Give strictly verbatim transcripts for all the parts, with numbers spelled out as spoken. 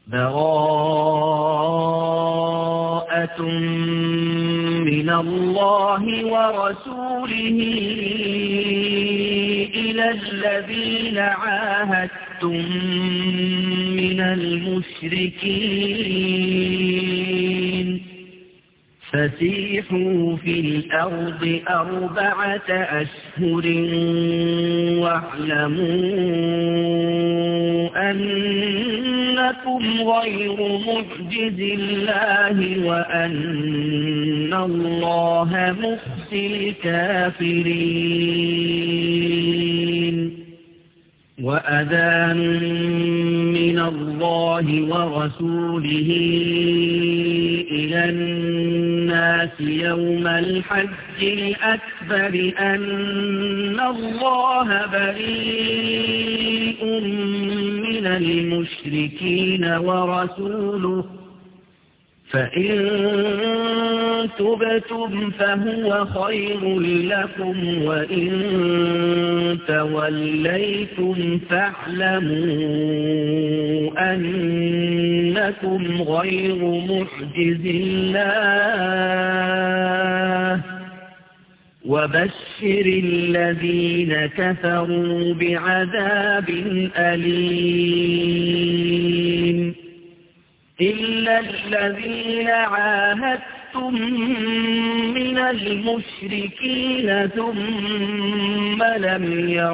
براءة من الله ورسوله إلى الذين عاهدتم من المشركين فسيحوا في الأرض أربعة أشهر واعلموا أنكم غير معجز الله وأن الله مخزي الكافرين وأذان من الله ورسوله إلى الناس يوم الحج الأكبر أن الله بريء من المشركين ورسوله فإن تبتم فهو خير لكم وإن توليتم فاعلموا أنكم غير معجز الله وبشر الذين كفروا بعذاب أليم إلا الذين عاهدتم من المشركين ثم لم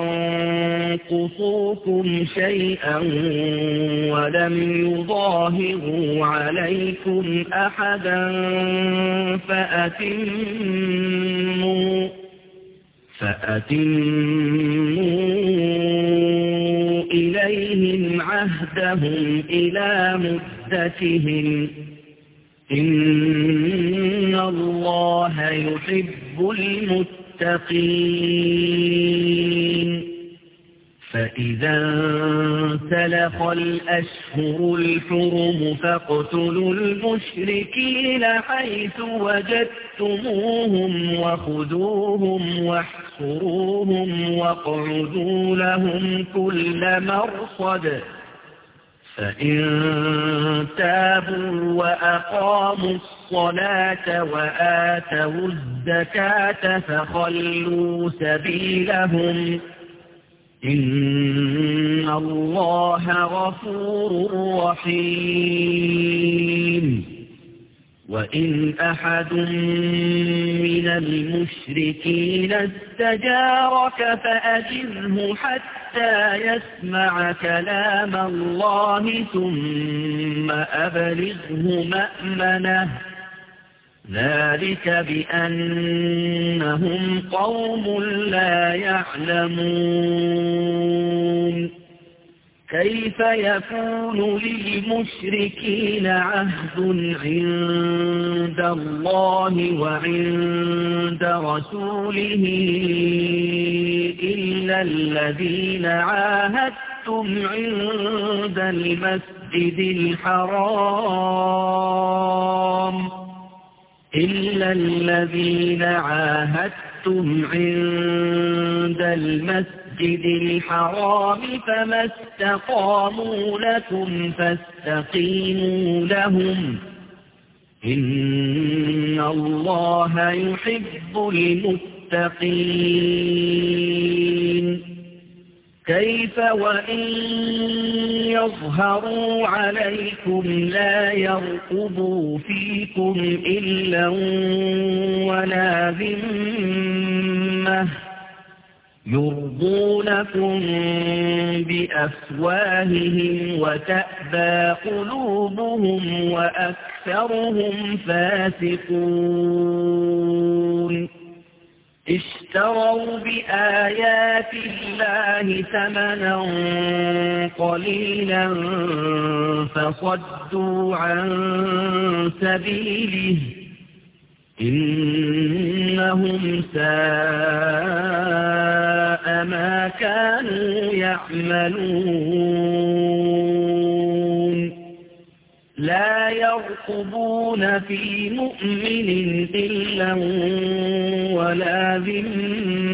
ينقصوكم شيئا ولم يظاهروا عليكم أحدا فأتموا فأتموا إليهم عهدهم إلى مدتهم إن الله يحب المتقين فإذا انسلخ الأشهر الحرم فاقتلوا المشركين حيث وجدتموهم وخذوهم واحصروهم واقعدوا لهم كل مرصد فإن تابوا وأقاموا الصلاة وآتوا الزكاة فخلوا سبيلهم إن الله غفور رحيم وإن أحد من المشركين استجارك فأجره حتى يسمع كلام الله ثم أبلغه مأمنه ذلك بأنهم قوم لا يعلمون كيف يكون للمشركين عهد عند الله وعند رسوله إلا الذين عاهدتم عند المسجد الحرام إلا الذين عاهدتم عند المسجد الحرام فما استقاموا لكم فاستقيموا لهم إن الله يحب المتقين كيف وإن يظهروا عليكم لا يرقبوا فيكم إلا ولا ذمة يرضونكم بأفواههم وتأبى قلوبهم وأكثرهم فاسقون اشتروا بآيات الله ثمنا قليلا فصدوا عن سبيله إنهم ساء ما كانوا يعملون لا يرقبون في مؤمن إلا ولا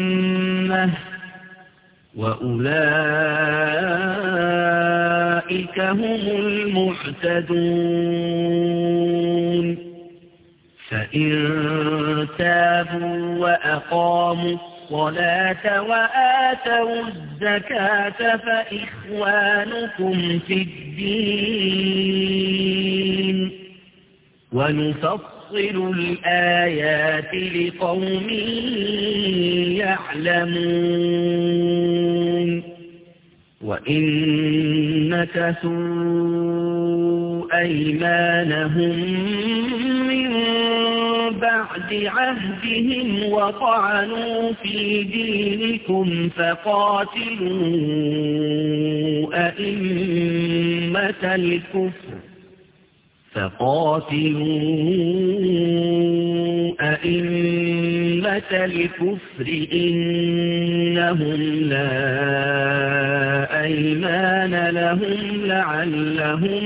ذمة وأولئك أولئك هم المعتدون فإن تابوا وأقاموا الصلاة وآتوا الزكاة فإخوانكم في الدين ونفصل الآيات لقوم يعلمون وإن نكثوا أيمانهم من بعد عهدهم وطعنوا في دينكم فقاتلوا أئمة الكفر فقاتلوا أئمة الكفر إنهم لا أيمان لهم لعلهم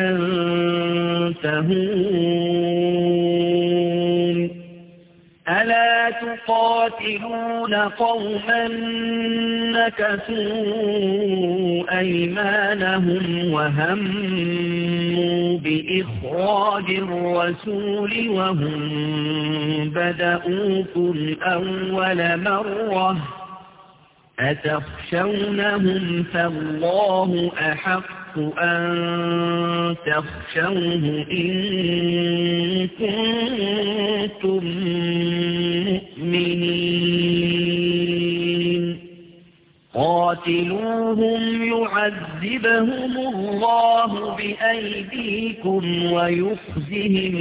ينتهون ألا تقاتلون قوما نكثوا أيمانهم وهموا بإخراج الرسول وهم بدؤوكم أول مرة أتخشونهم فالله أحق أن تخشوه إن كنتم مؤمنين قاتلوهم يعذبهم الله بأيديكم ويخزهم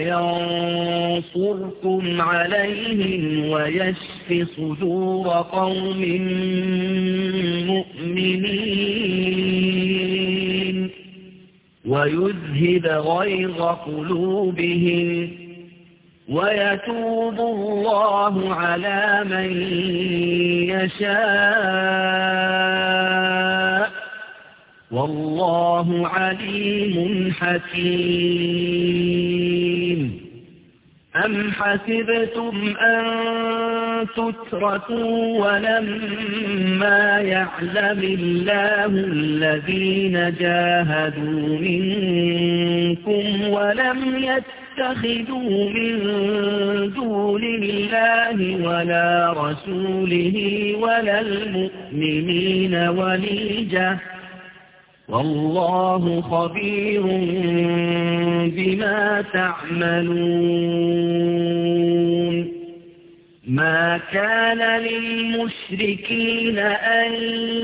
وينصركم عليهم ويشف صدور قوم مؤمنين ويذهب غيظ قلوبهم ويتوب الله على من يشاء والله عليم حكيم أم حسبتم أن تتركوا ولما يعلم الله الذين جاهدوا منكم ولم يتخذوا من دون الله ولا رسوله ولا المؤمنين وليجة والله خبير بما تعملون ما كان للمشركين أن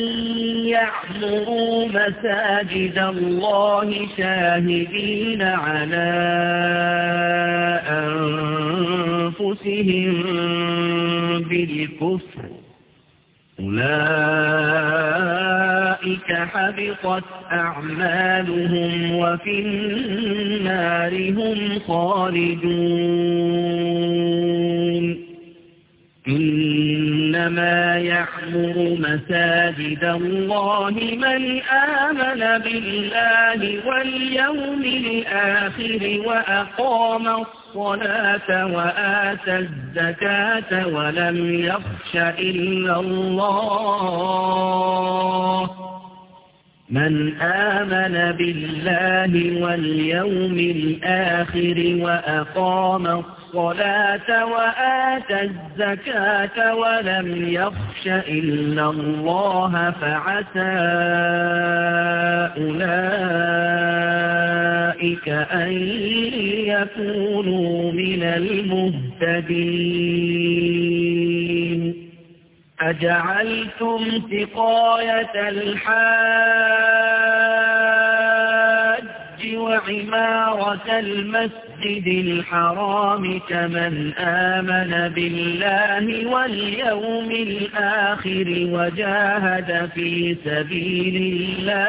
يعمروا مساجد الله شاهدين على أنفسهم بالكفر أولئك حبطت أعمالهم وفي النار هم خالدون إنما يعمر مساجد الله من آمن بالله واليوم الآخر وأقام الصلاة وآتى الزكاة ولم يخش إلا الله من آمن بالله واليوم الآخر وأقام الصلاة وآتى الزكاة ولم يخش إلا الله فعسى أولئك أن يكونوا من المهتدين أجعلتم سقاية الحاج وعمارة المسجد الحرام كمن آمن بالله واليوم الآخر وجاهد في سبيل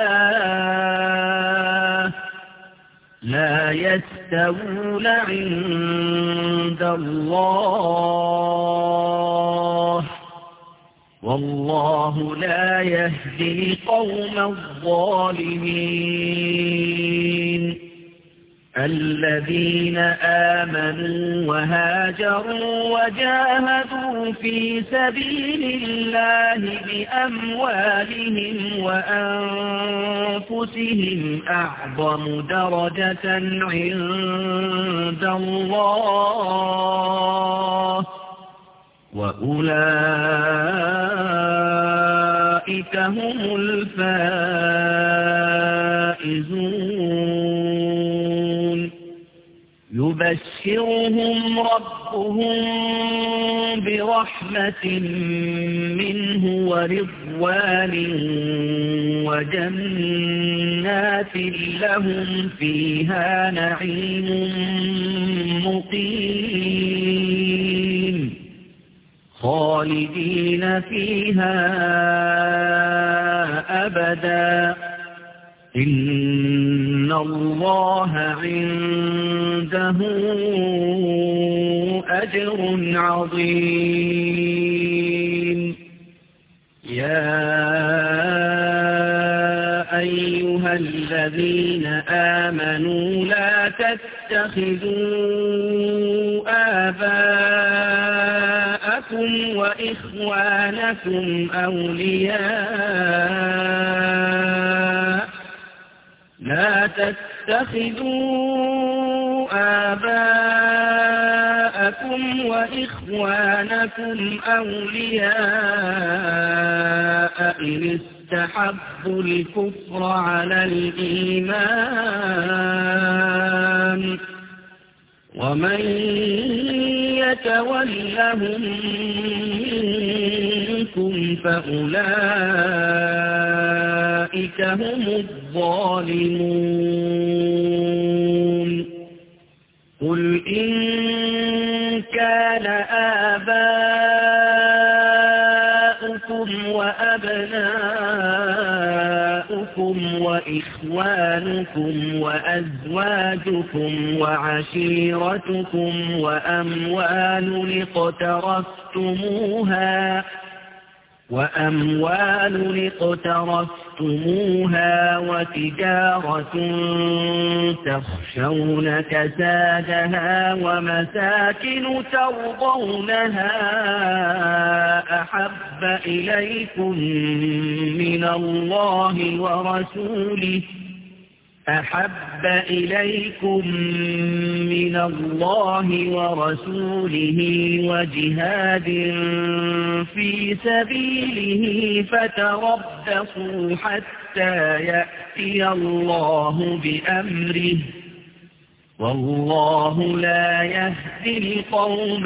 الله لا يستوون عند الله والله لا يهدي القوم الظالمين الذين آمنوا وهاجروا وجاهدوا في سبيل الله بأموالهم وأنفسهم أعظم درجة عند الله وأولئك هم الفائزون يبشرهم ربهم برحمة منه ورضوان وجنات لهم فيها نعيم مقيم خالدين فيها أبدا إن الله عنده أجر عظيم يا أيها الذين آمنوا لا تتخذوا آباءكم وإخوانكم أولياء لا تتخذوا آباءكم وإخوانكم أولياء إن استحبوا الكفر على الإيمان ومن يتولهم منكم فأولئك هم الظالمون قل إن كان آباؤكم وأبناؤكم وإخوانكم وأزواجكم وعشيرتكم وأموال اقترفتموها وأموال اقترفتموها وتجارة تخشون كسادها ومساكن ترضونها أحب إليكم من الله ورسوله أحب إليكم من الله ورسوله وجهاد في سبيله فتربصوا حتى يأتي الله بأمره والله لا يهدي القوم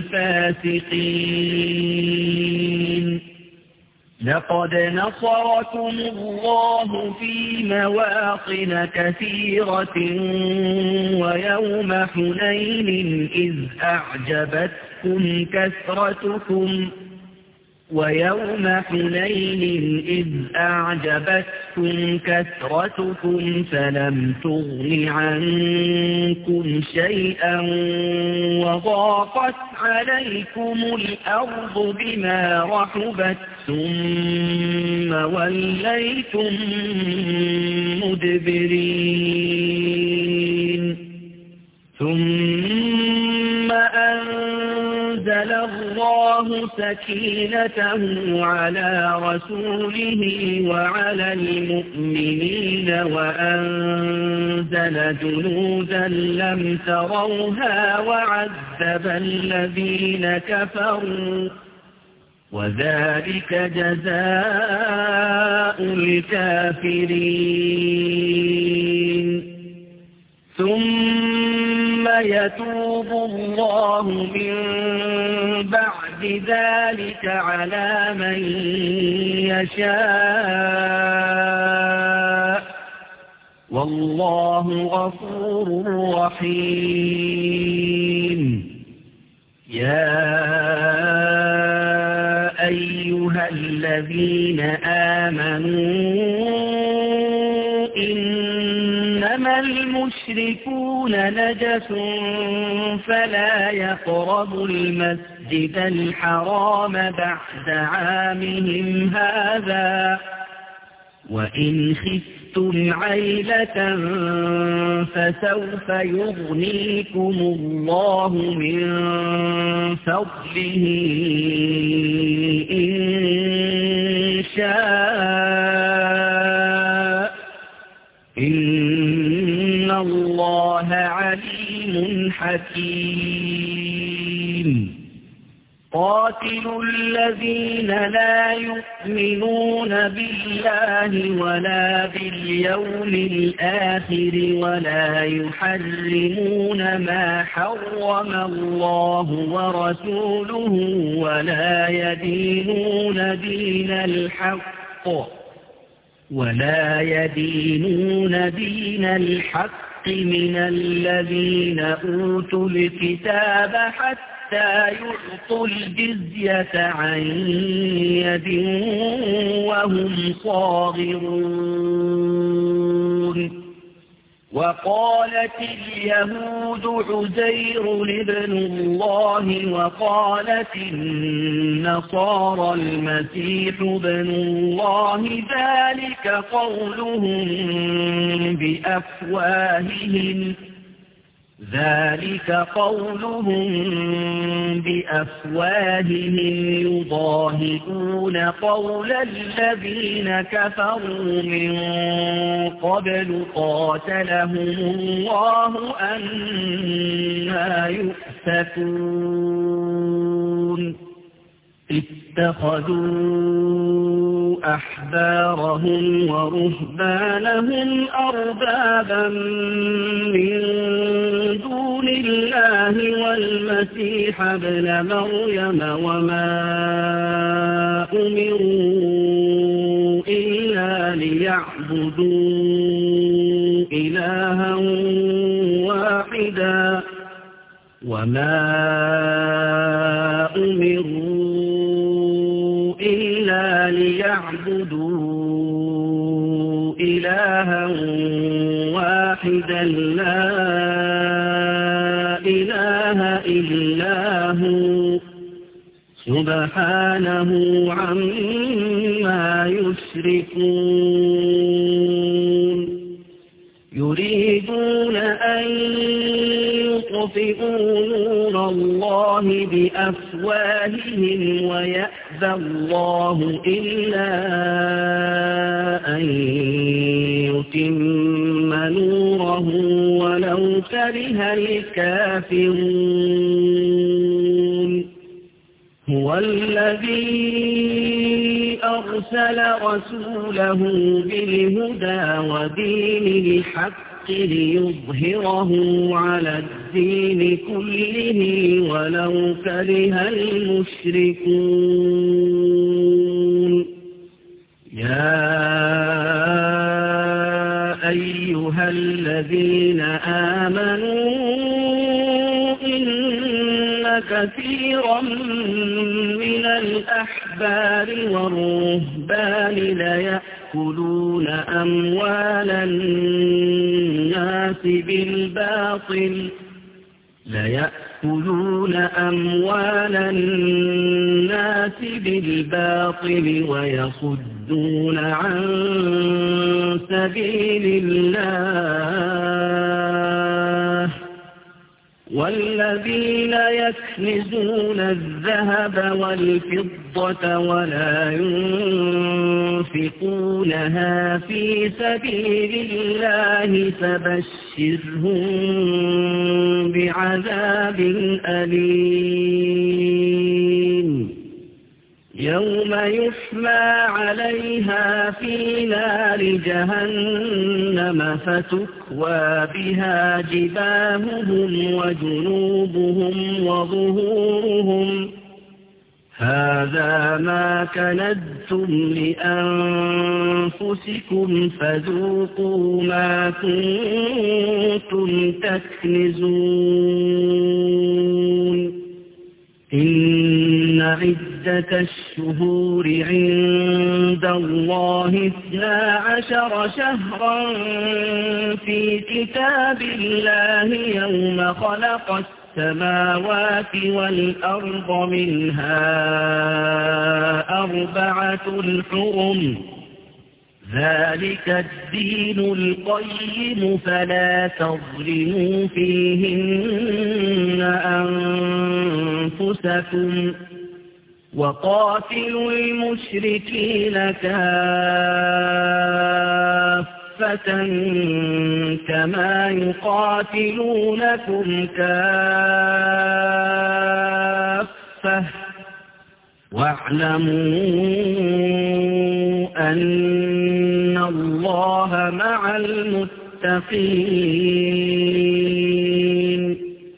الفاسقين لقد نصركم الله في مواطن كثيرة ويوم حنين إذ أعجبتكم كثرتكم ويوم حنين إذ أعجبتكم كثرتكم فلم تغن عنكم شيئا وضاقت عليكم الأرض بما رحبت ثم وليتم مدبرين ثم أنزل الله سكينته على رسوله وعلى المؤمنين وأنزل جنودا لم تروها وعذب الذين كفروا وذلك جزاء الكافرين ثم يتوب الله من بعد ذلك على من يشاء والله غفور رحيم يا أيها الذين آمنوا إنما المشركون نجس فلا يقربوا المسجد الحرام بعد عامهم هذا وإن خفتم عيلة فسوف يغنيكم الله من فضله إن شاء إن الله عليم حكيم قاتلوا الذين لا يؤمنون بالله ولا باليوم الآخر ولا يحرمون ما حرم الله ورسوله ولا يدينون دين الحق ولا يدينون دين الحق من الذين أوتوا الكتاب حتى يعطوا الجزية عن يد وهم صاغرون وقالت اليهود عزير ابن الله وقالت النصارى المسيح ابن الله ذلك قولهم بأفواههم ذلك قولهم بأفواههم يضاهئون قول الذين كفروا من قبل قاتلهم الله أنى يؤفكون اتخذوا أحبارهم ورهبانهم أربابا من دون الله والمسيح ابن مريم وما أمروا إلا ليعبدوا إلها واحدا وما أمروا إلا ليعبدوا إلها واحدا لا إله إلا هو سبحانه عما يشركون يريدون أن يطفئوا نور الله بأفواههم ويأبى الله إلا أن يتم نوره ولو كره الكافرون هو الذي أرسل رسوله بالهدى ودين الحق ليظهره على الدين كله ولو كره المشركون يا أيها الذين آمنوا إن كثيرا من الأحبار والرهبان ليأكلون أموال الناس بالباطل ليأكلون أموال الناس بالباطل ويصدون عن سبيل الله والذين يكنزون الذهب والفضة ولا ينفقونها في سبيل الله فبشرهم بعذاب أليم يوم يحمى عليها في نار جهنم فتكوى بها جباههم وجنوبهم وظهورهم هذا ما كنزتم لأنفسكم فذوقوا ما كنتم تكنزون إن عدة الشهور عند الله اثنا عشر شهرا في كتاب الله يوم خلق السماوات والأرض منها أربعة حرم ذلك الدين القيم فلا تظلموا فيهن أنفسكم وقاتلوا المشركين كافة كما يقاتلونكم كافة واعلموا أن الله مع المتقين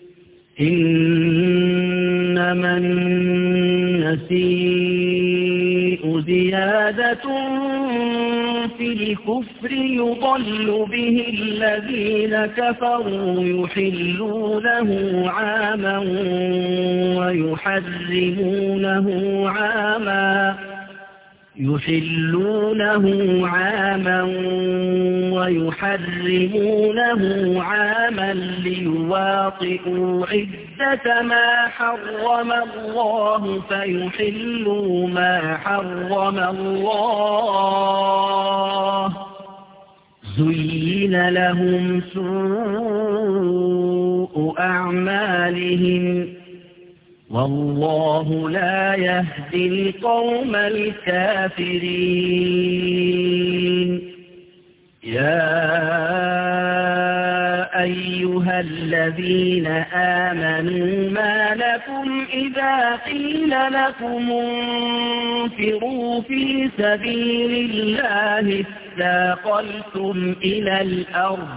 إنما النسيء زيادة في الكفر يضل به الذين كفروا يحلونه عاما ويحرمونه عاما يحلونه عاما ويحرمونه عاما ليواطئوا عدة ما حرم الله فيحلوا ما حرم الله زين لهم سوء أعمالهم والله لا يهدي القوم الكافرين يا أيها الذين آمنوا ما لكم إذا قيل لكم انفروا في سبيل الله اثاقلتم إلى الأرض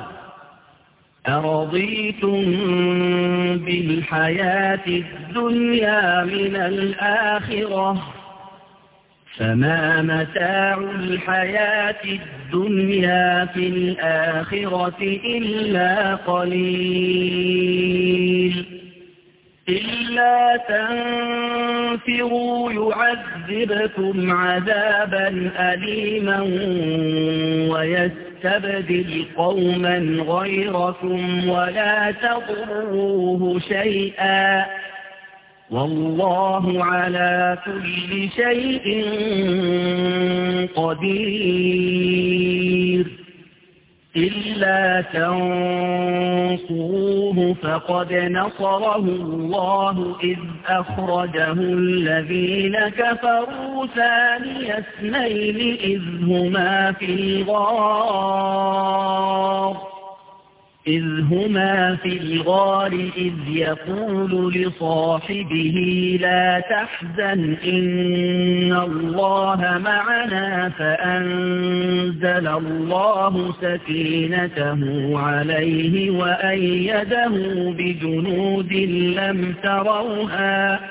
أرضيتم بالحياة الدنيا من الآخرة فما متاع الحياة الدنيا في الآخرة إلا قليل إلا تنفروا يعذبكم عذابا أليما ويستبدل قوما غيركم ولا تضروه شيئا والله على كل شيء قدير إلا تنصروه فقد نصره الله إذ أخرجه الذين كفروا ثاني اثنين إذ هما في الغار إذ هما في الغار إذ يقول لصاحبه لا تحزن إن الله معنا فأنزل الله سكينته عليه وأيده بجنود لم تروها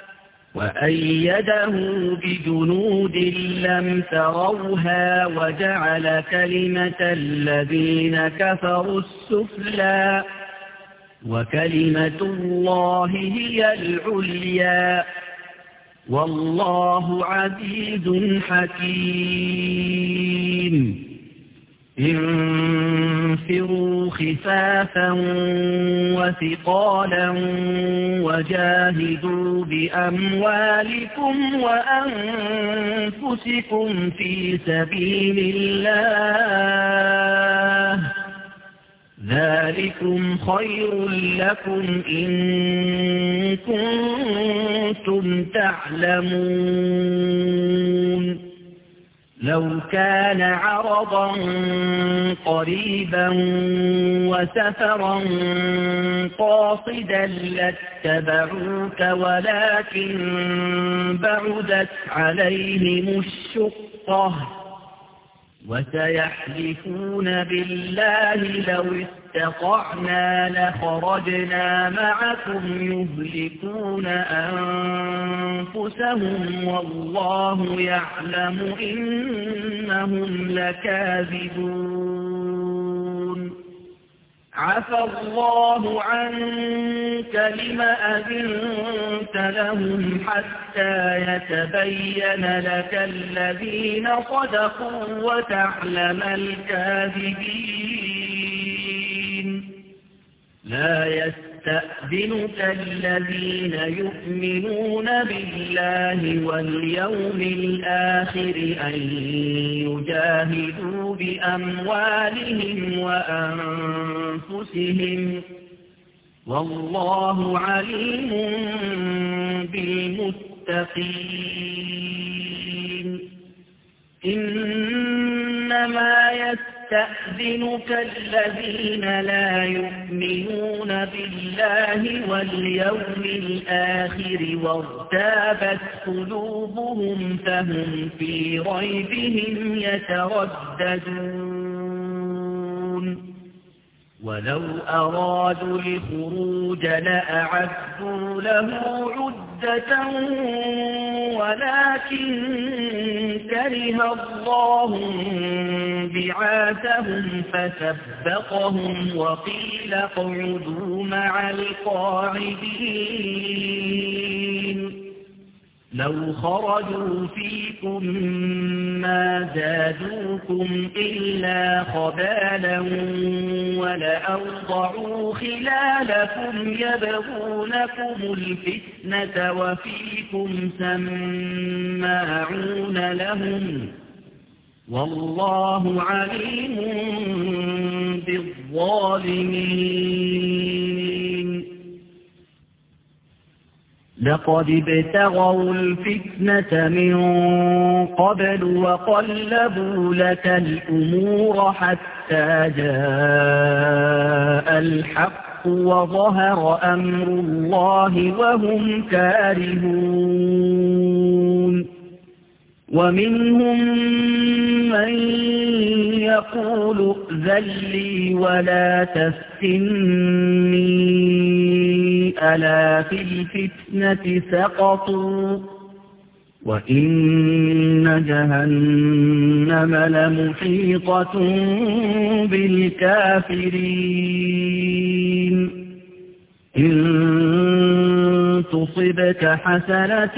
وأيده بجنود لم تروها وجعل كلمة الذين كفروا السفلى وكلمة الله هي العليا والله عزيز حكيم انفروا خفافا وثقالا وجاهدوا بأموالكم وأنفسكم في سبيل الله ذلكم خير لكم إن كنتم تعلمون لو كان عرضا قريبا وسفرا قاصدا لاتبعوك ولكن بعدت عليهم الشقة وسيحلفون بالله لو استطعنا لخرجنا معكم يهلكون أنفسهم والله يعلم إنهم لكاذبون عفى الله عنك لم أذنت لهم حتى يتبين لك الذين صدقوا وتعلم الكاذبين لا يستطيعون يستأذنك الذين يؤمنون بالله واليوم الآخر أن يجاهدوا بأموالهم وأنفسهم والله عليم بالمتقين إنما يستأذنك الذين لا يؤمنون بالله واليوم الآخر وارتابت قلوبهم فهم في ريبهم يترددون ولو أرادوا الخروج لأعدوا له عدة ولكن كره الله بعاثهم فثبطهم وقيل اقعدوا مع القاعدين لو خرجوا فيكم ما زادوكم إلا خبالا ولأوضعوا خلالكم يبغونكم الفتنة وفيكم سماعون لهم والله عليم بالظالمين لقد ابتغوا الفتنة من قبل وقلبوا لك الأمور حتى جاء الحق وظهر أمر الله وهم كارهون ومنهم من يقول ائذن لي ولا تفتني ألا في الفتنة سقطوا وإن جهنم لمحيطة بالكافرين إن تصبك حسنة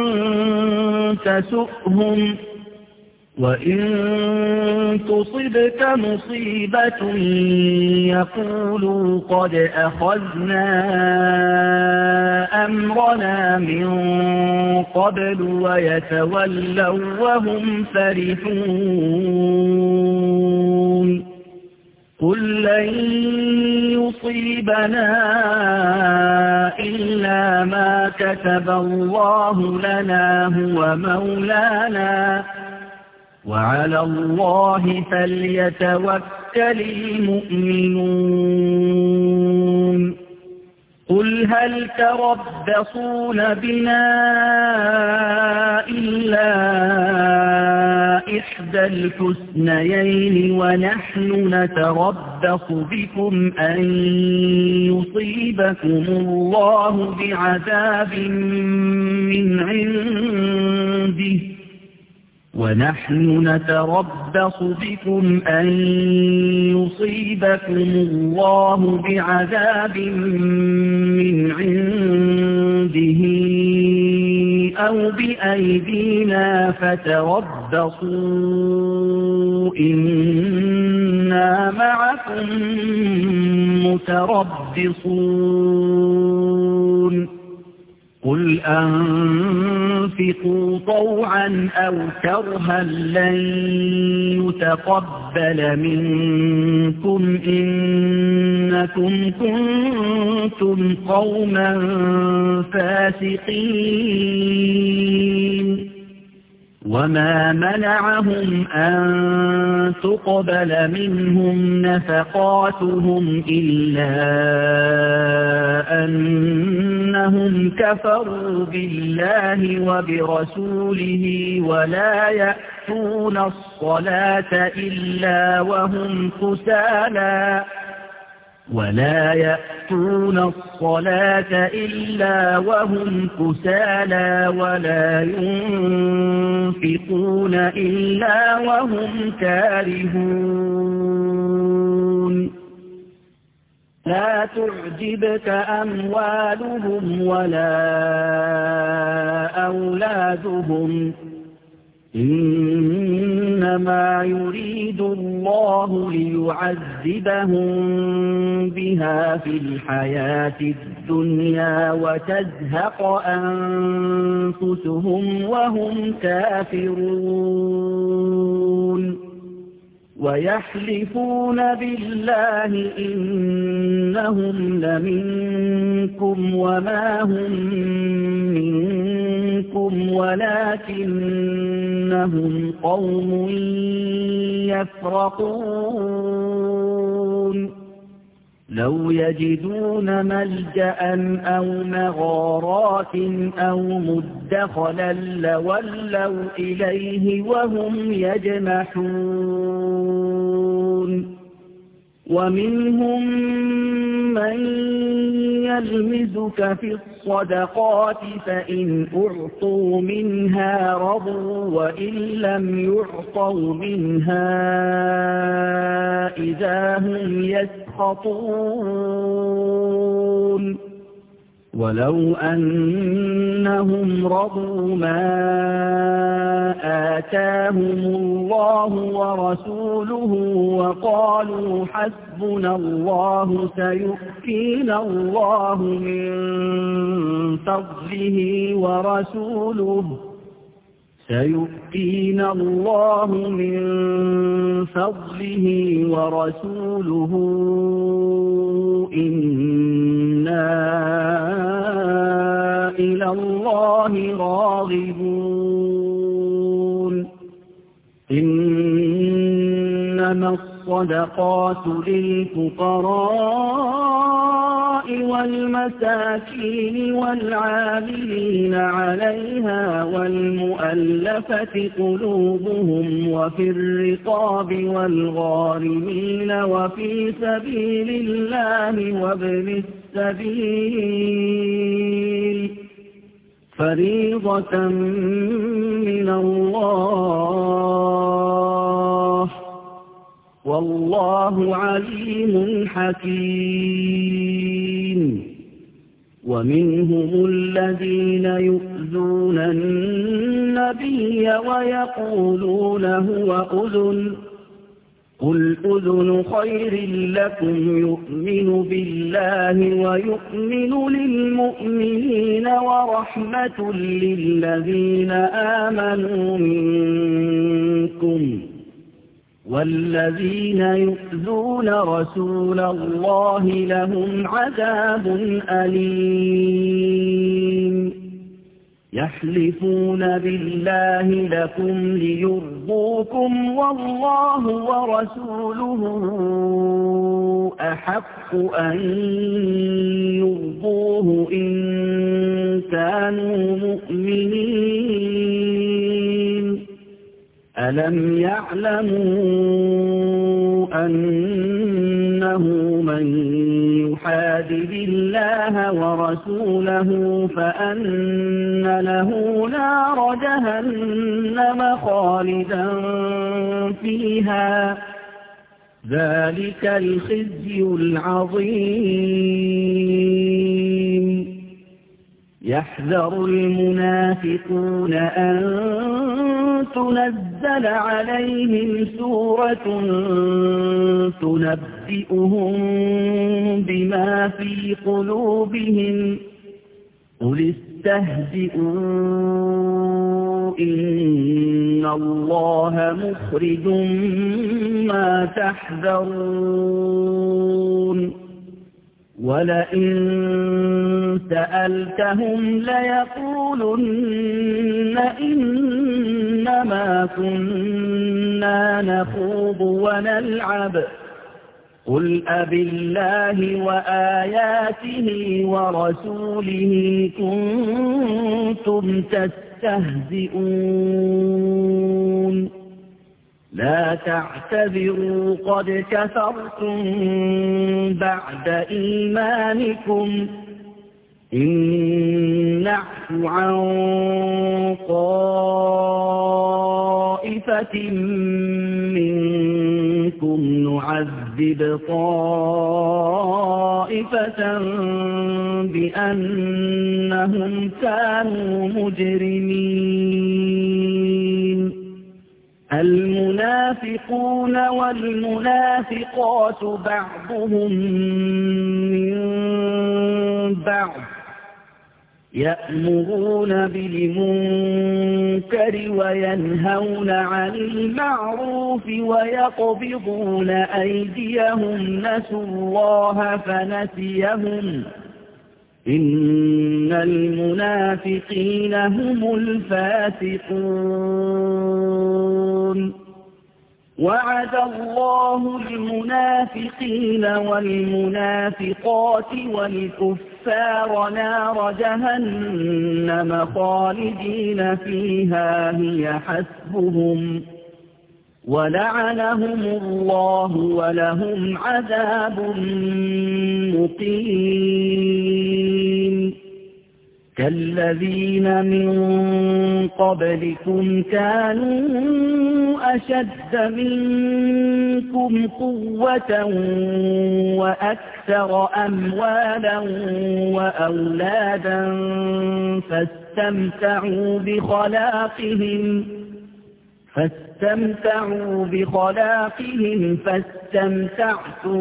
تسؤهم وإن تصبك مصيبة يقولوا قد أخذنا أمرنا من قبل ويتولوا وهم فرحون قل لن يصيبنا إلا ما كتب الله لنا هو مولانا وعلى الله فليتوكل المؤمنون قل هل تربصون بنا إلا إحدى الحسنيين ونحن نتربص بكم أن يصيبكم الله بعذاب من عنده ونحن نتربص بكم أن يصيبكم الله بعذاب من عنده أو بأيدينا فتربصوا إنا معكم متربصون قل أنفقوا طوعا أو كرها لن يتقبل منكم إنكم كنتم قوما فاسقين وما منعهم أن تقبل منهم نفقاتهم إلا أنهم كفروا بالله وبرسوله ولا يأتون الصلاة إلا وهم كسالى ولا يأتون الصلاة إلا وهم كسالى ولا ينفقون إلا وهم كارهون لا تعجبك أموالهم ولا أولادهم إن إنما يريد الله ليعذبهم بها في الحياة الدنيا وتزهق أنفسهم وهم كافرون ويحلفون بالله إنهم لمنكم وما هم منكم ولكنهم قوم يفرقون لو يجدون ملجأ أو مغارات أو مدخلا لولوا إليه وهم يجمحون ومنهم من يلمزك في الصدقات فإن أعطوا منها رضوا وإن لم يعطوا منها إذا هم يسخطون ولو أنهم رضوا ما آتاهم الله ورسوله وقالوا حسبنا الله سيؤتينا الله من فضله ورسوله سيؤتينا الله من فضله ورسوله إنا إلى الله راغبون إنما الصدقات للفقراء والمساكين والعاملين عليها والمؤلفة قلوبهم وفي الرقاب والغارمين وفي سبيل الله وابن السبيل فريضة من الله والله عليم حكيم ومنهم الذين يؤذون النبي ويقولون هو أذن قل أذن خير لكم يؤمن بالله ويؤمن للمؤمنين ورحمة للذين آمنوا منكم والذين يؤذون رسول الله لهم عذاب أليم يحلفون بالله لكم ليرضوكم والله ورسوله أحق أن يرضوه إن كانوا مؤمنين ألم يعلموا أنه من يحادد الله ورسوله فأن له نار جهنم خالدا فيها ذلك الخزي العظيم يحذر المنافقون أن تنزل عليهم سورة تنبئهم بما في قلوبهم قل استهزئوا إن الله مخرج ما تحذرون ولئن سألتهم ليقولن إنما كنا نخوض ونلعب قل أبالله وآياته ورسوله كنتم تستهزئون لا تعتذروا قد كفرتم بعد إيمانكم إن نعف عن طائفة منكم نعذب طائفة بأنهم كانوا مجرمين المنافقون والمنافقات بعضهم من بعض يأمرون بالمنكر وينهون عن المعروف ويقبضون أيديهم نسوا الله فنسيهم إن المنافقين هم الفاسقون وعد الله المنافقين والمنافقات والكفار نار جهنم خالدين فيها هي حسبهم ولعنهم الله ولهم عذاب مقيم كالذين من قبلكم كانوا أشد منكم قوة وأكثر أموالا وأولادا فاستمتعوا بخلاقهم فاستمتعوا بخلاقهم فاستمتعتم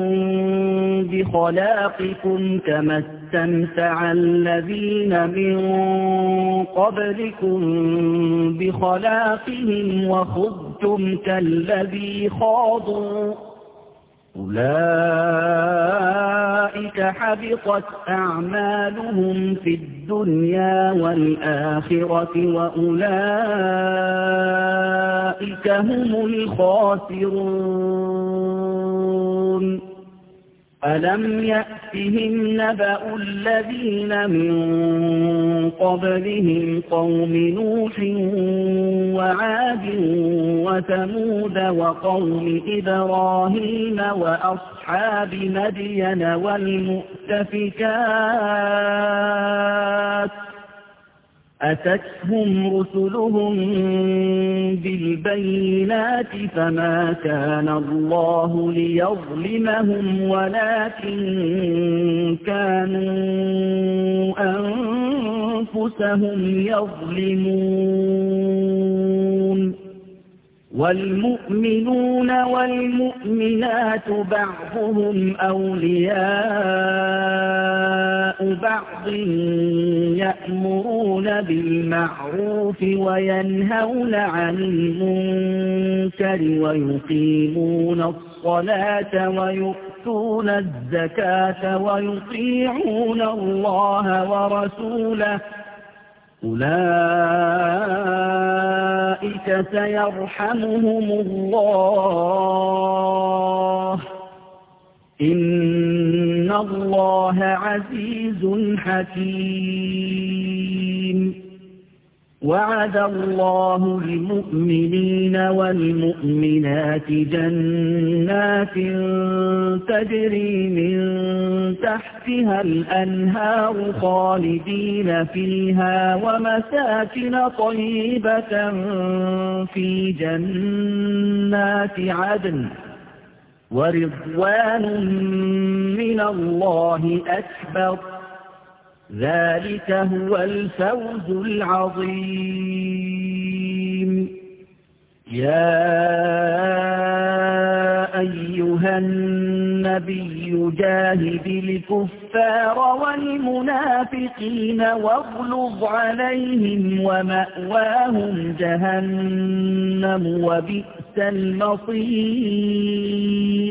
بخلاقكم كما استمتع الذين من قبلكم بخلاقهم وخضتم كالذي خاضوا أولئك حبطت أعمالهم في الدنيا والآخرة وأولئك هم الخاسرون ألم يأتهم نبأ الذين من قبلهم قوم نوح وعاد وثمود وقوم إبراهيم وأصحاب مدين والمؤتفكات أتتهم رسلهم بالبينات فما كان الله ليظلمهم ولكن كانوا أنفسهم يظلمون والمؤمنون والمؤمنات بعضهم أولياء بعض يأمرون بالمعروف وينهون عن المنكر ويقيمون الصلاة ويؤتون الزكاة ويطيعون الله ورسوله أولئك سيرحمهم الله إن الله عزيز حكيم وعد الله المؤمنين والمؤمنات جنات تجري من تحتها الأنهار خالدين فيها ومساكن طيبة في جنات عدن ورضوان من الله أكبر ذلك هو الفوز العظيم يا أيها النبي جاهد الكفار والمنافقين واغلظ عليهم ومأواهم جهنم وبئس المصير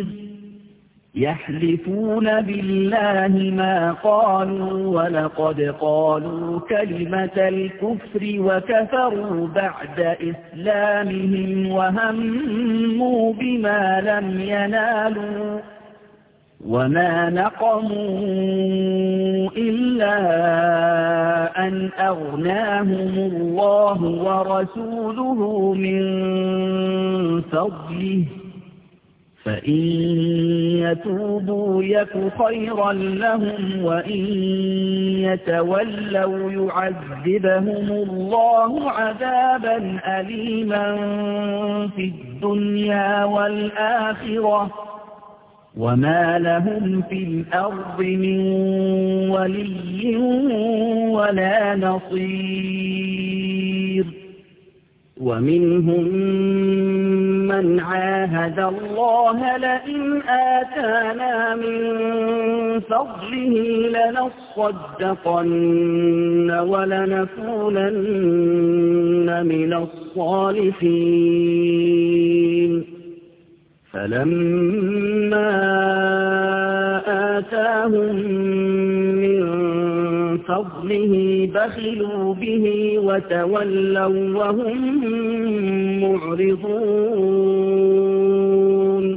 يحلفون بالله ما قالوا ولقد قالوا كلمة الكفر وكفروا بعد إسلامهم وهموا بما لم ينالوا وما نقموا إلا أن أغناهم الله ورسوله من فضله فإن يتوبوا يك خيرا لهم وإن يتولوا يعذبهم الله عذابا أليما في الدنيا والآخرة وما لهم في الأرض من ولي ولا نصير ومنهم من عاهد الله لئن آتانا من فضله لنصدقن ولنكونن من الصالحين فلما آتاهم من فضله بخلوا به وتولوا وهم معرضون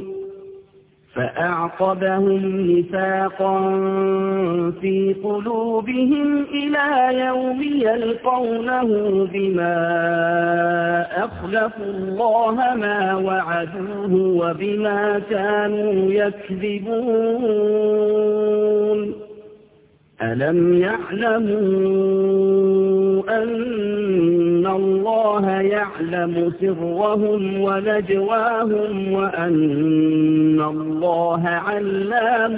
فأعقبهم نفاقا في قلوبهم إلى يوم يلقونه بما أخلفوا الله ما وعدوه وبما كانوا يكذبون ألم يعلموا أن الله يعلم سرهم ونجواهم وأن الله علام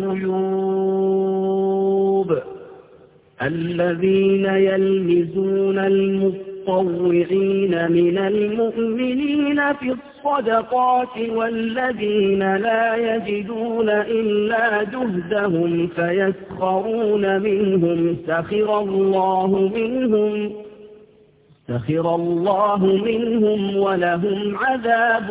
الغيوب الذين يلمزون المطوعين من المؤمنين في الصدقات والذين لا يجدون إلا جهدهم فيسخرون منهم سخر الله منهم سخر الله منهم ولهم عذاب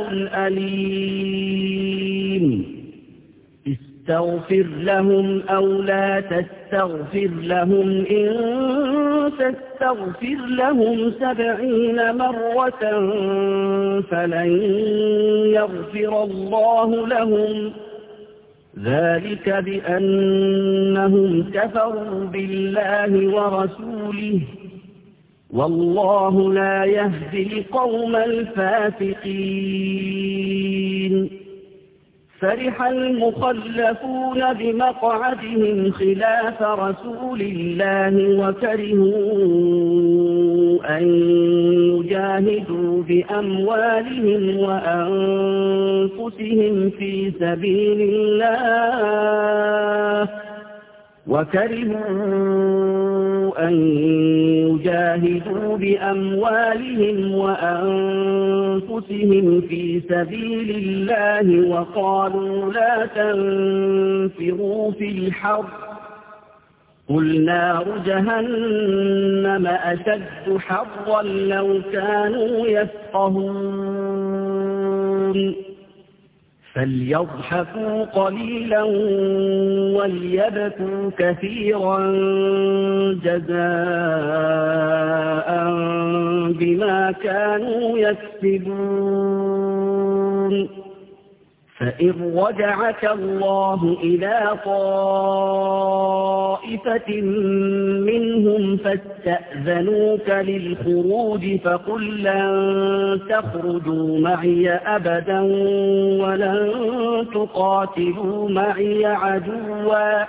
أليم استغفر لهم أو لا تستغفر لهم إن تستغفر لهم سبعين مرة فلن يغفر الله لهم ذلك بأنهم كفروا بالله ورسوله والله لا يهدي القوم الفاسقين فرح المخلفون بمقعدهم خلاف رسول الله وكرهوا أن يجاهدوا بأموالهم وأنفسهم في سبيل الله وكرهوا أن يجاهدوا بأموالهم وأنفسهم في سبيل الله وقالوا لا تنفروا في الحر قل نار جهنم أشد حرا لو كانوا يفقهون فليضحكوا قليلا وليبكوا كثيرا جزاء بما كانوا يكسبون فإن رجعك الله إلى طائفة منهم فاستأذنوك للخروج فقل لن تخرجوا معي أبدا ولن تقاتلوا معي عدوا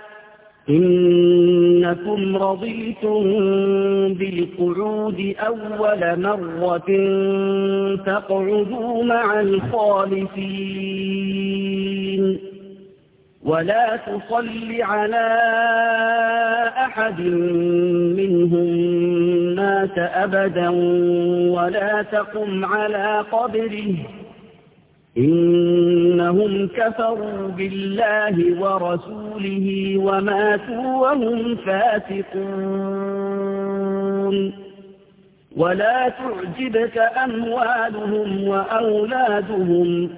إنكم رضيتم بالقعود أول مرة فاقعدوا مع الخالفين ولا تصل على أحد منهم مات أبدا ولا تقم على قبره إنهم كفروا بالله ورسوله وماتوا وهم فاسقون ولا تعجبك أموالهم وأولادهم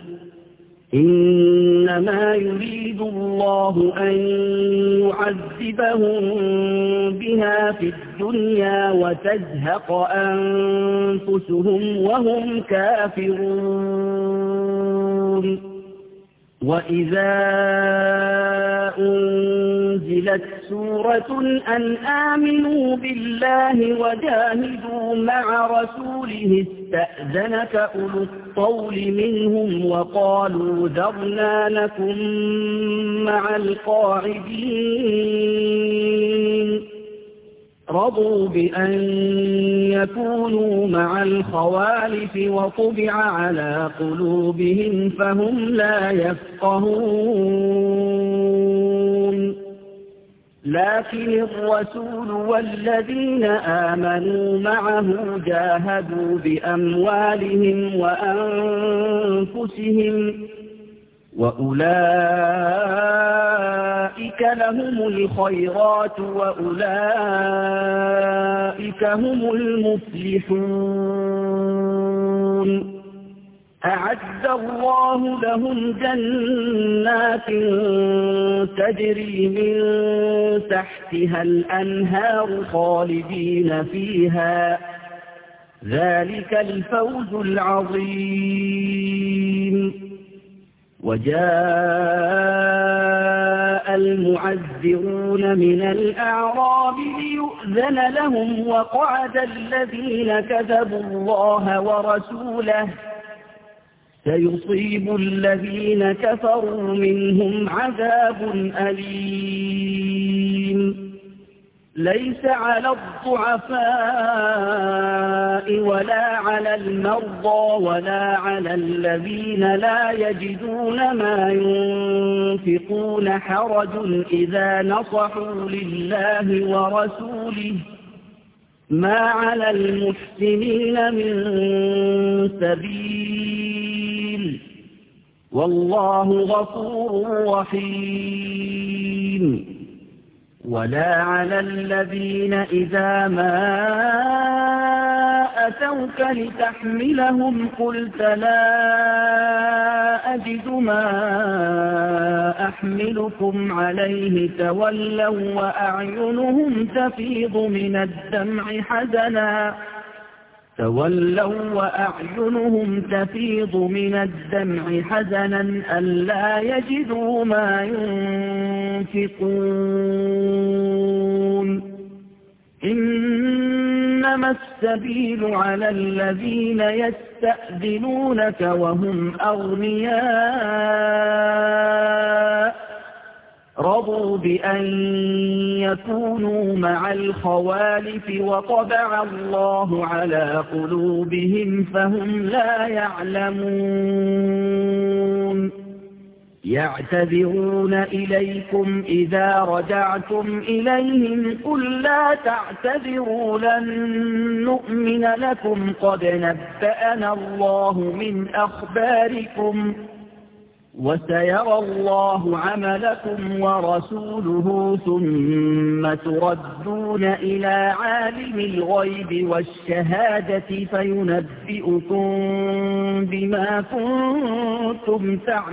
إنما يريد الله أن يعذبهم بها في الدنيا وتزهق أنفسهم وهم كافرون وإذا أنزلت سورة أن آمنوا بالله وجاهدوا مع رسوله استأذنك أولو الطول منهم وقالوا ذرنا لكم مع القاعدين رضوا بأن يكونوا مع الخوالف وطبع على قلوبهم فهم لا يفقهون لكن الرسول والذين آمنوا معه جاهدوا بأموالهم وأنفسهم وأولئك لهم الخيرات وأولئك هم المفلحون أعد الله لهم جنات تجري من تحتها الأنهار خالدين فيها ذلك الفوز العظيم وجاء المعذرون من الأعراب ليؤذن لهم وقعد الذين كذبوا الله ورسوله سيصيب الذين كفروا منهم عذاب أليم ليس على الضعفاء ولا على المرضى ولا على الذين لا يجدون ما ينفقون حرج إذا نصحوا لله ورسوله ما على المحسنين من سبيل والله غفور رحيم ولا على الذين إذا ما أتوك لتحملهم قلت لا أجد ما أحملكم عليه تولوا وأعينهم تفيض من الدمع حزنا تولوا وأعينهم تفيض من الدمع حزنا ألا يجدوا ما ينفقون إنما السبيل على الذين يستأذنونك وهم أغنياء رضوا بأن يكونوا مع الخوالف وطبع الله على قلوبهم فهم لا يعلمون يعتذرون إليكم إذا رجعتم إليهم قل لا تعتذروا لن نؤمن لكم قد نبأنا الله من أخباركم وسيرى الله عملكم ورسوله ثم تردون إلى عالم الغيب والشهادة فينبئكم بما كنتم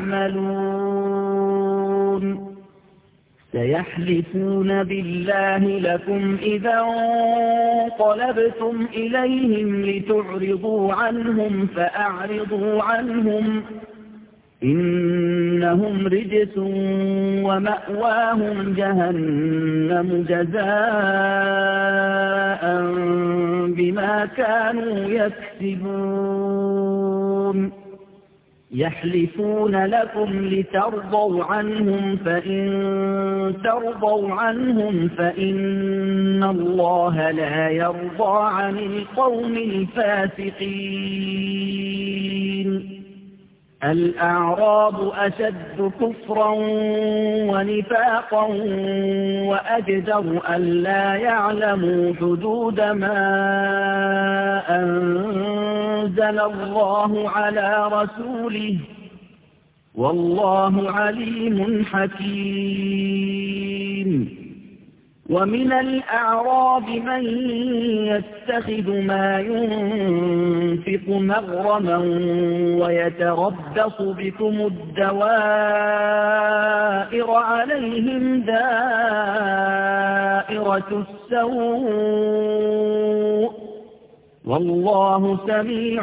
تعملون سيحلفون بالله لكم إذا انقلبتم إليهم لتعرضوا عنهم فأعرضوا عنهم إنهم رجس ومأواهم جهنم جزاء بما كانوا يكسبون يحلفون لكم لترضوا عنهم فإن ترضوا عنهم فإن الله لا يرضى عن القوم الفاسقين الأعراب أشد كفرا ونفاقا وأجدر ألا يعلموا حدود ما أنزل الله على رسوله والله عليم حكيم ومن الأعراب من يتخذ ما ينفق مغرما ويتربص بكم الدوائر عليهم دائرة السوء والله سميع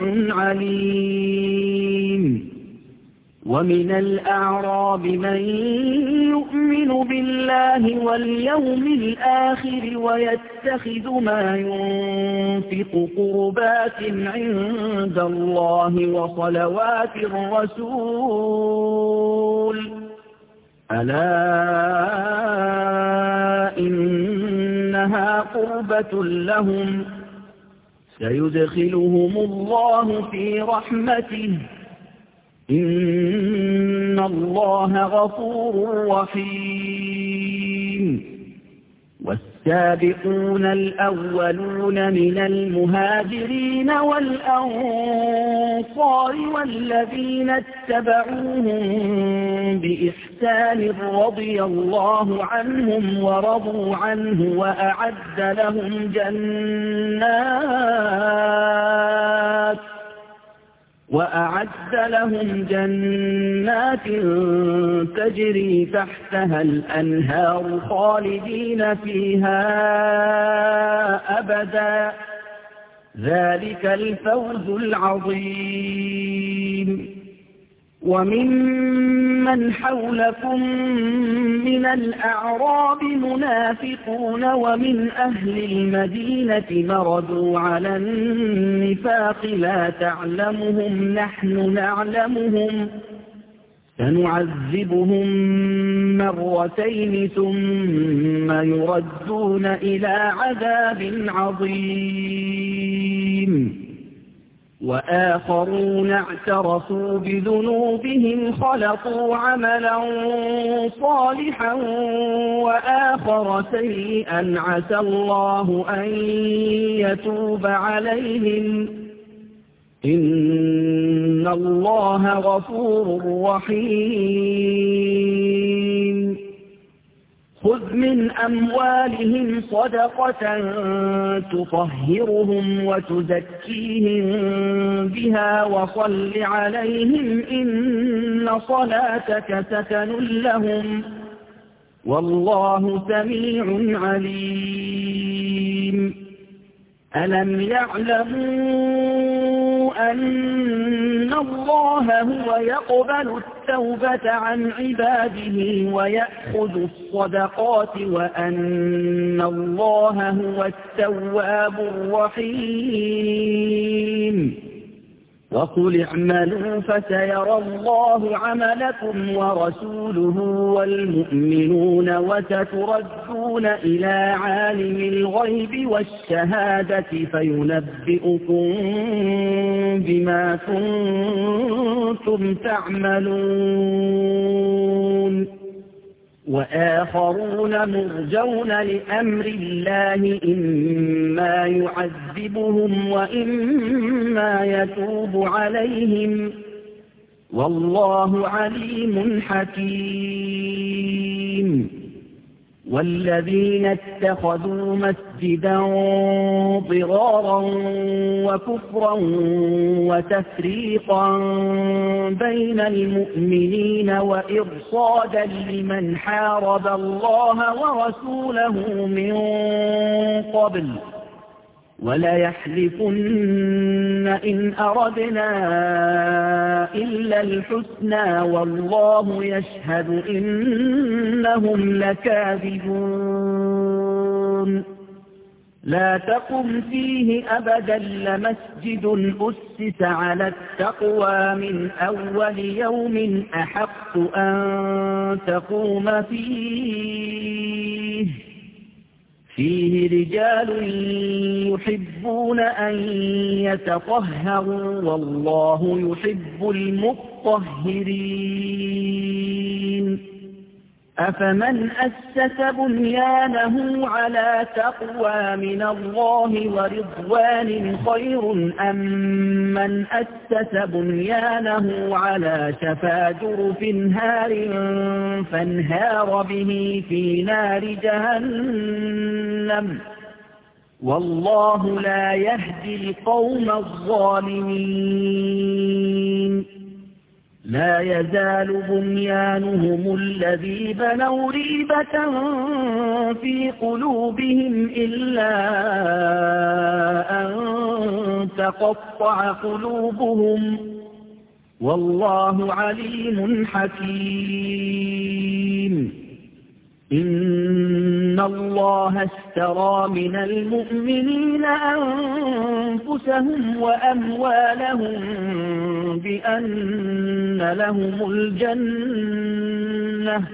عليم ومن الأعراب من يؤمن بالله واليوم الآخر ويتخذ ما ينفق قربات عند الله وصلوات الرسول ألا إنها قربة لهم سيدخلهم الله في رحمته إن الله غفور رحيم والسابقون الأولون من المهاجرين والأنصار والذين اتبعوهم بإحسان رضي الله عنهم ورضوا عنه وأعد لهم جنات وأعد لهم جنات تجري تحتها الأنهار خالدين فيها أبدا ذلك الفوز العظيم. وممن حولكم من الأعراب منافقون ومن أهل المدينة مردوا على النفاق لا تعلمهم نحن نعلمهم سنعذبهم مرتين ثم يردون إلى عذاب عظيم. وآخرون اعترفوا بذنوبهم خلطوا عملا صالحا وآخر سيئا عسى الله أن يتوب عليهم إن الله غفور رحيم. خذ من أموالهم صدقة تطهرهم وتزكيهم بها وصل عليهم إن صلاتك سكن لهم والله سميع عليم. ألم يعلموا أن الله هو يقبل التوبة عن عباده ويأخذ الصدقات وأن الله هو التواب الرحيم. وقل اعملوا فسيرى الله عملكم ورسوله والمؤمنون وستردون إلى عالم الغيب والشهادة فينبئكم بما كنتم تعملون. وآخرون مرجون لأمر الله إما يعذبهم وإما يتوب عليهم والله عليم حكيم. والذين اتخذوا مسجدا ضرارا وكفرا وتفريقا بين المؤمنين وإرصادا لمن حارب الله ورسوله من قبل وليحلفن إن أردنا إلا الحسنى والله يشهد إنهم لكاذبون. لا تقم فيه أبدا لمسجد أسس على التقوى من أول يوم أحق أن تقوم فيه فيه رجال يحبون أن يتطهروا والله يحب المطهرين. أفمن أسس بنيانه على تقوى من الله ورضوان خير أم من أسس بنيانه على شفا جرف هار فانهار به في نار جهنم والله لا يهدي القوم الظالمين. لا يزال بنيانهم الذي بنوا ريبة في قلوبهم إلا أن تقطع قلوبهم والله عليم حكيم. إن الله اشترى من المؤمنين أنفسهم وأموالهم بأن لهم الجنة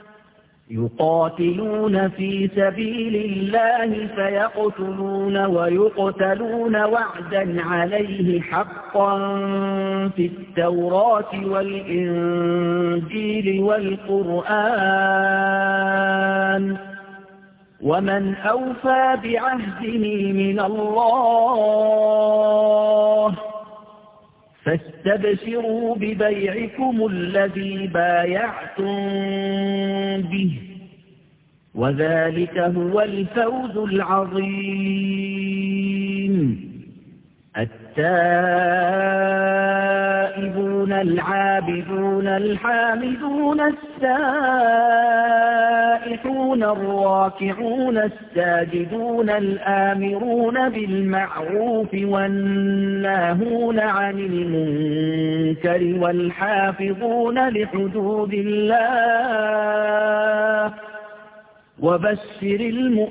يقاتلون في سبيل الله فيقتلون ويقتلون وعدا عليه حقا في التوراة والإنجيل والقرآن ومن أوفى بعهده من الله فاستبشروا ببيعكم الذي بايعتم به وذلك هو الفوز العظيم. التائبون العابدون الحامدون السائحون الراكعون الساجدون الآمرون بالمعروف والناهون عن المنكر والحافظون لحدود الله وبشر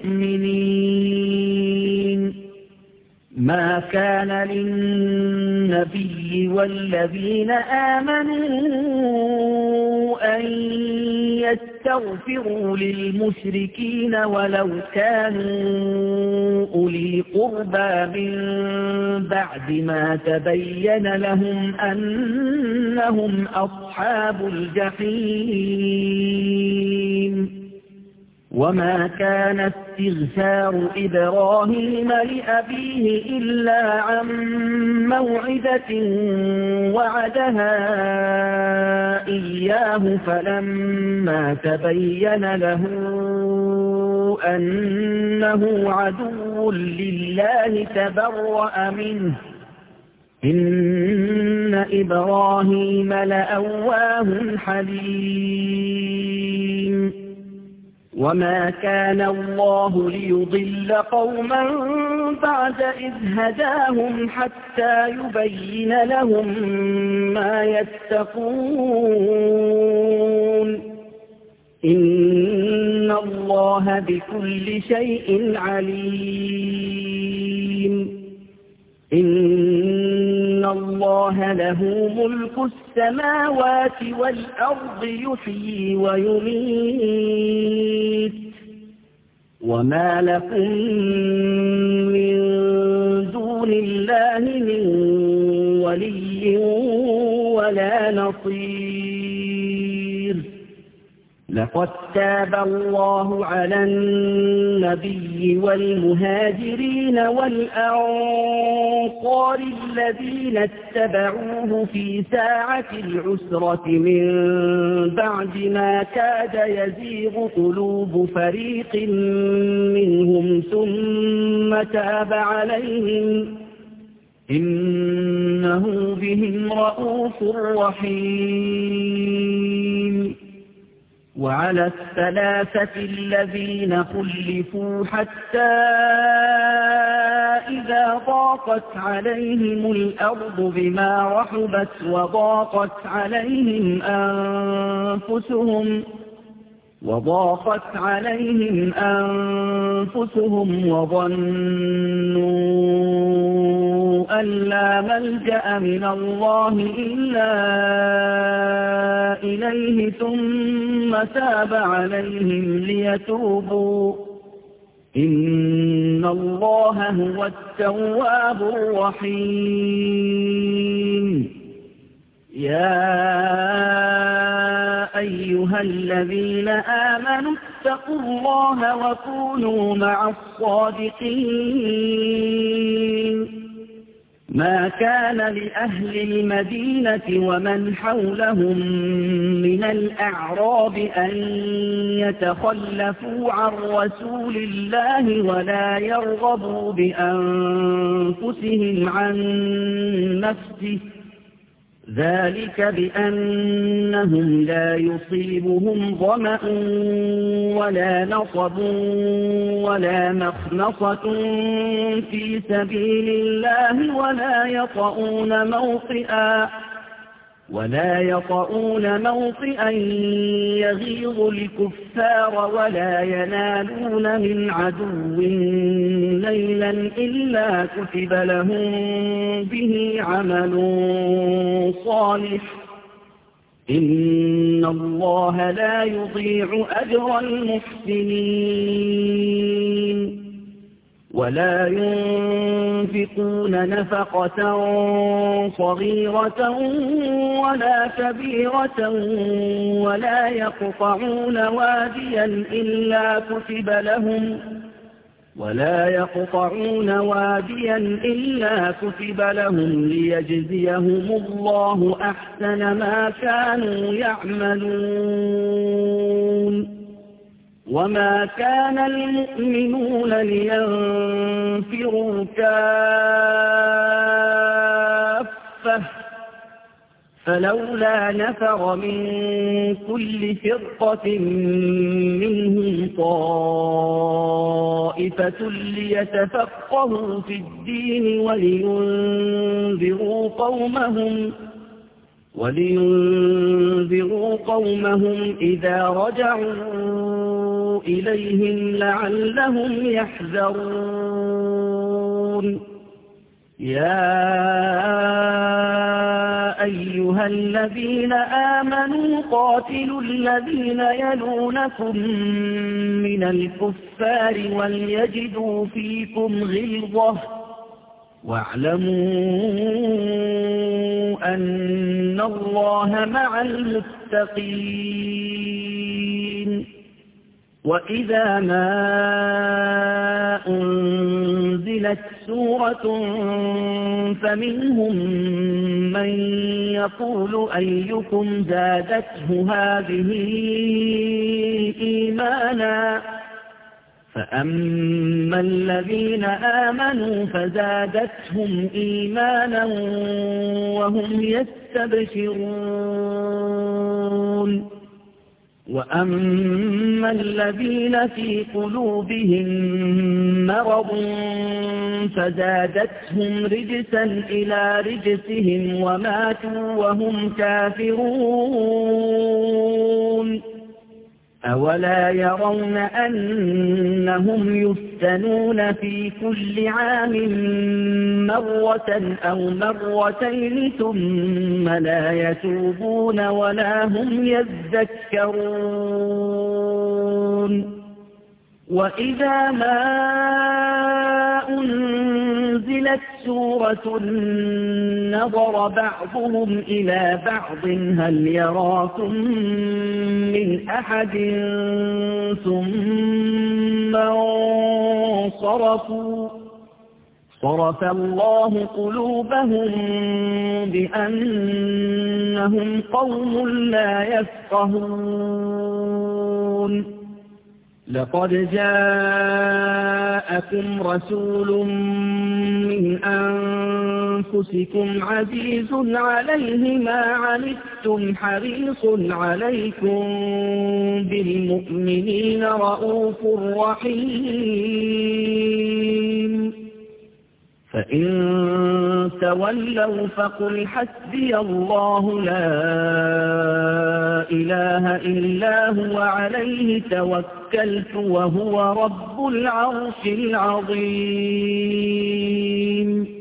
المؤمنين. ما كان للنبي والذين آمنوا أن يستغفروا للمشركين ولو كانوا أولي قربى من بعد ما تبين لهم أنهم أصحاب الجحيم. وما كان استغفار إبراهيم لأبيه إلا عن موعدة وعدها إياه فلما تبين له أنه عدو لله تبرأ منه إن إبراهيم لأواه حليم. وما كان الله ليضل قوما بعد إذ هداهم حتى يبين لهم ما يتقون إن الله بكل شيء عليم. إن الله له ملك السماوات والأرض يحيي ويميت وما لكم من دون الله من ولي ولا نصير. لقد تاب الله على النبي والمهاجرين والأنصار الذين اتبعوه في ساعة العسرة من بعد ما كاد يزيغ قلوب فريق منهم ثم تاب عليهم إنه بهم رءوف رحيم. وعلى الثلاثة الذين خلفوا حتى إذا ضاقت عليهم الأرض بما رحبت وضاقت عليهم أنفسهم وضاقت عليهم أنفسهم وظنوا أن لا ملجأ من الله إلا إليه ثم تاب عليهم ليتوبوا إن الله هو التواب الرحيم. يا أيها الذين آمنوا اتقوا الله وكونوا مع الصادقين. ما كان لأهل المدينة ومن حولهم من الأعراب أن يتخلفوا عن رسول الله ولا يرغبوا بأنفسهم عن نفسه ذلك بأنهم لا يصيبهم ظمأ ولا نصب ولا مخنصة في سبيل الله ولا يطؤون موطئا ولا يطؤون موطئا يغيظ الكفار ولا ينالون من عدو ليلا إلا كتب لهم به عمل صالح إن الله لا يضيع أجر المحسنين. ولا ينفقون نفقة صغيرة ولا كبيرة ولا يقطعون واديا إلا كتب لهم ولا يقطعون واديا إلا كتب لهم ليجزيهم الله أحسن ما كانوا يعملون. وما كان المؤمنون لينفروا كافة فلولا نفر من كل فرقة منهم طائفة ليتفقهوا في الدين ولينذروا قومهم ولينذروا قومهم إذا رجعوا إليهم لعلهم يحذرون. يا أيها الذين آمنوا قاتلوا الذين يلونكم من الكفار وليجدوا فيكم غلظة واعلموا أن الله مع المتقين. وإذا ما أنزلت سورة فمنهم من يقول أيكم زادته هذه إيمانا فأما الذين آمنوا فزادتهم إيمانا وهم يستبشرون. وأما الذين في قلوبهم مرض فزادتهم رجسا إلى رجسهم وماتوا وهم كافرون. أولا يرون أنهم يفتنون في كل عام مرة أو مرتين ثم لا يتوبون ولا هم يذكرون. وإذا ما أنزلت سورة نظر بعضهم إلى بعض هل يراكم من أحد ثم انصرفوا صرف الله قلوبهم بأنهم قوم لا يفقهون. لقد جاءكم رسول من أنفسكم عزيز عليه ما عنتم حريص عليكم بالمؤمنين رؤوف رحيم. فإن تولوا فقل حسبي الله لا إله إلا هو عليه توكلت وهو رب العرش العظيم.